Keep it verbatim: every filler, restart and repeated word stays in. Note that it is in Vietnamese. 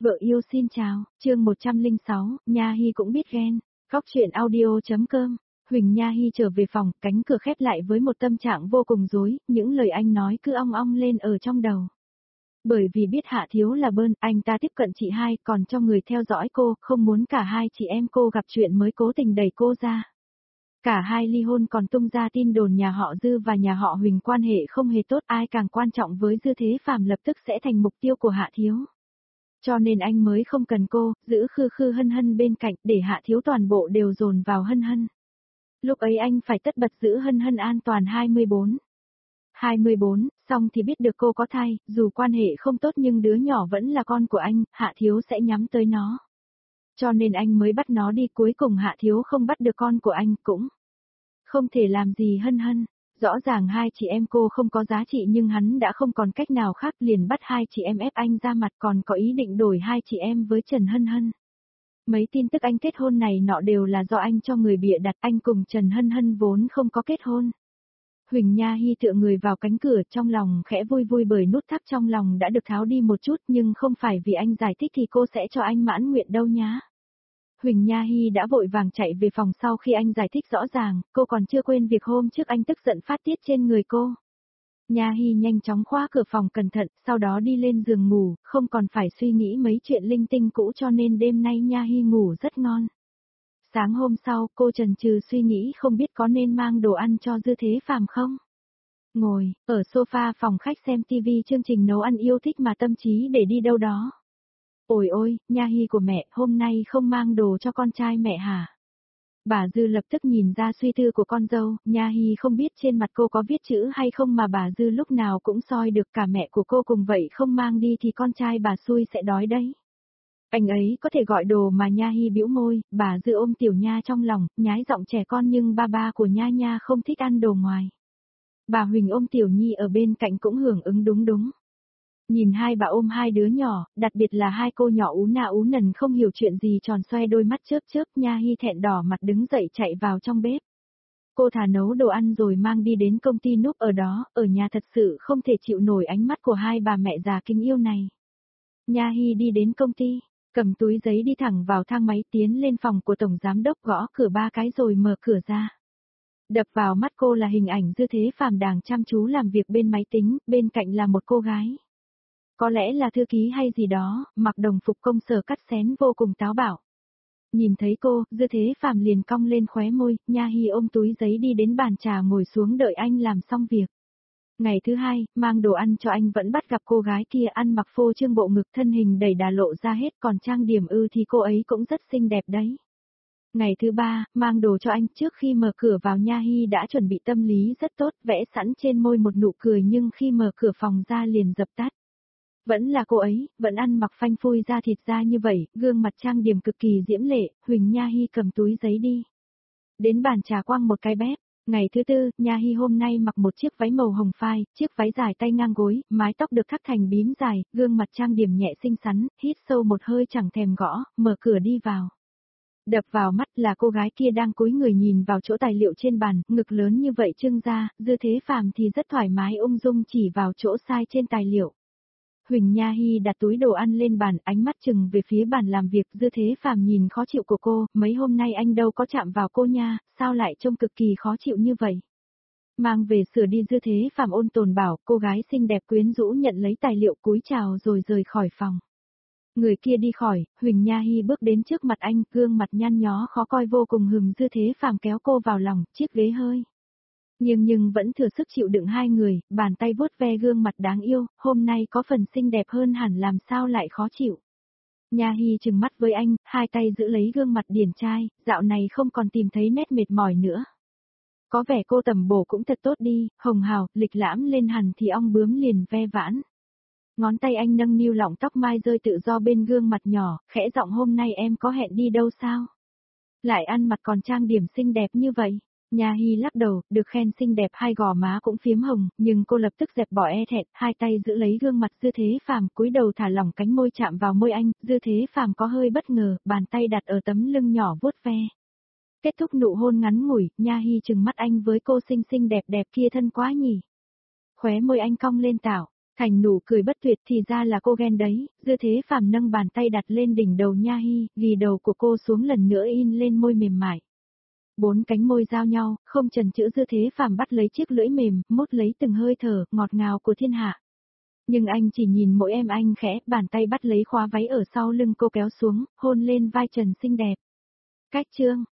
Vợ yêu xin chào, chương một trăm lẻ sáu, Nha Hy cũng biết ghen. Góc truyện audio.com. Huỳnh Nha Hy trở về phòng, cánh cửa khép lại với một tâm trạng vô cùng rối, những lời anh nói cứ ong ong lên ở trong đầu. Bởi vì biết Hạ Thiếu là bơn, anh ta tiếp cận chị hai, còn cho người theo dõi cô, không muốn cả hai chị em cô gặp chuyện mới cố tình đẩy cô ra. Cả hai ly hôn còn tung ra tin đồn nhà họ Dư và nhà họ Huỳnh quan hệ không hề tốt, ai càng quan trọng với Dư Thế Phàm lập tức sẽ thành mục tiêu của Hạ Thiếu. Cho nên anh mới không cần cô, giữ khư khư hân hân bên cạnh để Hạ Thiếu toàn bộ đều dồn vào hân hân. Lúc ấy anh phải tất bật giữ hân hân an toàn hai mươi bốn. hai mươi bốn, xong thì biết được cô có thai, dù quan hệ không tốt nhưng đứa nhỏ vẫn là con của anh, Hạ Thiếu sẽ nhắm tới nó. Cho nên anh mới bắt nó đi, cuối cùng Hạ Thiếu không bắt được con của anh, cũng không thể làm gì hân hân. Rõ ràng hai chị em cô không có giá trị nhưng hắn đã không còn cách nào khác, liền bắt hai chị em ép anh ra mặt, còn có ý định đổi hai chị em với Trần Hân Hân. Mấy tin tức anh kết hôn này nọ đều là do anh cho người bịa đặt, anh cùng Trần Hân Hân vốn không có kết hôn. Huỳnh Nha Hy tựa người vào cánh cửa, trong lòng khẽ vui vui bởi nút thắt trong lòng đã được tháo đi một chút, nhưng không phải vì anh giải thích thì cô sẽ cho anh mãn nguyện đâu nhá. Huỳnh Nha Hy đã vội vàng chạy về phòng sau khi anh giải thích rõ ràng, cô còn chưa quên việc hôm trước anh tức giận phát tiết trên người cô. Nha Hy nhanh chóng khóa cửa phòng cẩn thận, sau đó đi lên giường ngủ, không còn phải suy nghĩ mấy chuyện linh tinh cũ, cho nên đêm nay Nha Hy ngủ rất ngon. Sáng hôm sau, cô chần chừ suy nghĩ không biết có nên mang đồ ăn cho Dư Thế Phàm không. Ngồi, ở sofa phòng khách xem tivi chương trình nấu ăn yêu thích mà tâm trí để đi đâu đó. Ôi ôi, Nha Hy của mẹ, hôm nay không mang đồ cho con trai mẹ hả? Bà Dư lập tức nhìn ra suy tư của con dâu, Nha Hy không biết trên mặt cô có viết chữ hay không mà bà Dư lúc nào cũng soi được, cả mẹ của cô cùng vậy không mang đi thì con trai bà xui sẽ đói đấy. Anh ấy có thể gọi đồ mà. Nha Hy bĩu môi, bà Dư ôm Tiểu Nha trong lòng, nhái giọng trẻ con, nhưng ba ba của Nha Nha không thích ăn đồ ngoài. Bà Huỳnh ôm Tiểu Nhi ở bên cạnh cũng hưởng ứng đúng đúng. Nhìn hai bà ôm hai đứa nhỏ, đặc biệt là hai cô nhỏ ú nà ú nần không hiểu chuyện gì tròn xoe đôi mắt chớp chớp, Nha Hy thẹn đỏ mặt đứng dậy chạy vào trong bếp. Cô thà nấu đồ ăn rồi mang đi đến công ty núp ở đó, ở nhà thật sự không thể chịu nổi ánh mắt của hai bà mẹ già kính yêu này. Nha Hy đi đến công ty, cầm túi giấy đi thẳng vào thang máy tiến lên phòng của tổng giám đốc, gõ cửa ba cái rồi mở cửa ra. Đập vào mắt cô là hình ảnh Dư Thế Phàm đang chăm chú làm việc bên máy tính, bên cạnh là một cô gái. Có lẽ là thư ký hay gì đó, mặc đồng phục công sở cắt xén vô cùng táo bạo. Nhìn thấy cô, Dư Thế Phàm liền cong lên khóe môi, Nha Hy ôm túi giấy đi đến bàn trà ngồi xuống đợi anh làm xong việc. Ngày thứ hai, mang đồ ăn cho anh vẫn bắt gặp cô gái kia ăn mặc phô trương bộ ngực, thân hình đầy đà lộ ra hết, còn trang điểm ư thì cô ấy cũng rất xinh đẹp đấy. Ngày thứ ba, mang đồ cho anh, trước khi mở cửa vào Nha Hy đã chuẩn bị tâm lý rất tốt, vẽ sẵn trên môi một nụ cười, nhưng khi mở cửa phòng ra liền dập tắt. Vẫn là cô ấy, vẫn ăn mặc phanh phui da thịt da như vậy, gương mặt trang điểm cực kỳ diễm lệ. Huỳnh Nha Hy cầm túi giấy đi đến bàn trà quăng một cái bếp. Ngày thứ tư, Nha Hy hôm nay mặc một chiếc váy màu hồng phai, chiếc váy dài tay ngang gối, mái tóc được thắt thành bím dài, gương mặt trang điểm nhẹ xinh xắn, hít sâu một hơi chẳng thèm gõ, mở cửa đi vào. Đập vào mắt là cô gái kia đang cúi người nhìn vào chỗ tài liệu trên bàn, ngực lớn như vậy trưng ra, Dư Thế Phàm thì rất thoải mái ung dung chỉ vào chỗ sai trên tài liệu. Huỳnh Nha Hy đặt túi đồ ăn lên bàn, ánh mắt chừng về phía bàn làm việc. Dư Thế Phàm nhìn khó chịu của cô, mấy hôm nay anh đâu có chạm vào cô nha, sao lại trông cực kỳ khó chịu như vậy? Mang về sửa đi. Dư Thế Phàm ôn tồn bảo. Cô gái xinh đẹp quyến rũ nhận lấy tài liệu cúi chào rồi rời khỏi phòng. Người kia đi khỏi, Huỳnh Nha Hy bước đến trước mặt anh, gương mặt nhăn nhó khó coi vô cùng. Hừm. Dư Thế Phàm kéo cô vào lòng, chiếc ghế hơi nhưng nhưng vẫn thừa sức chịu đựng hai người, bàn tay vuốt ve gương mặt đáng yêu, hôm nay có phần xinh đẹp hơn hẳn, làm sao lại khó chịu. Nha Hy trừng mắt với anh, hai tay giữ lấy gương mặt điển trai, dạo này không còn tìm thấy nét mệt mỏi nữa. Có vẻ cô tầm bổ cũng thật tốt đi, hồng hào, lịch lãm lên hẳn thì ong bướm liền ve vãn. Ngón tay anh nâng niu lọng tóc mai rơi tự do bên gương mặt nhỏ, khẽ giọng, hôm nay em có hẹn đi đâu sao? Lại ăn mặc còn trang điểm xinh đẹp như vậy. Nha Hy lắc đầu, được khen xinh đẹp hai gò má cũng phiếm hồng, nhưng cô lập tức dẹp bỏ e thẹn, hai tay giữ lấy gương mặt Dư Thế Phàm, cúi đầu thả lỏng cánh môi chạm vào môi anh. Dư Thế Phàm có hơi bất ngờ, bàn tay đặt ở tấm lưng nhỏ vuốt ve. Kết thúc nụ hôn ngắn ngủi, Nha Hy trừng mắt anh, với cô xinh xinh đẹp đẹp kia thân quá nhỉ. Khóe môi anh cong lên tạo. Thành nụ cười bất tuyệt thì ra là cô ghen đấy, Dư Thế Phàm nâng bàn tay đặt lên đỉnh đầu Nha Hy, ghi đầu của cô xuống lần nữa in lên môi mềm mại. Bốn cánh môi giao nhau, không chần chữ Dư Thế Phàm bắt lấy chiếc lưỡi mềm, mút lấy từng hơi thở, ngọt ngào của thiên hạ. Nhưng anh chỉ nhìn mỗi em anh khẽ, bàn tay bắt lấy khóa váy ở sau lưng cô kéo xuống, hôn lên vai trần xinh đẹp. Cách chương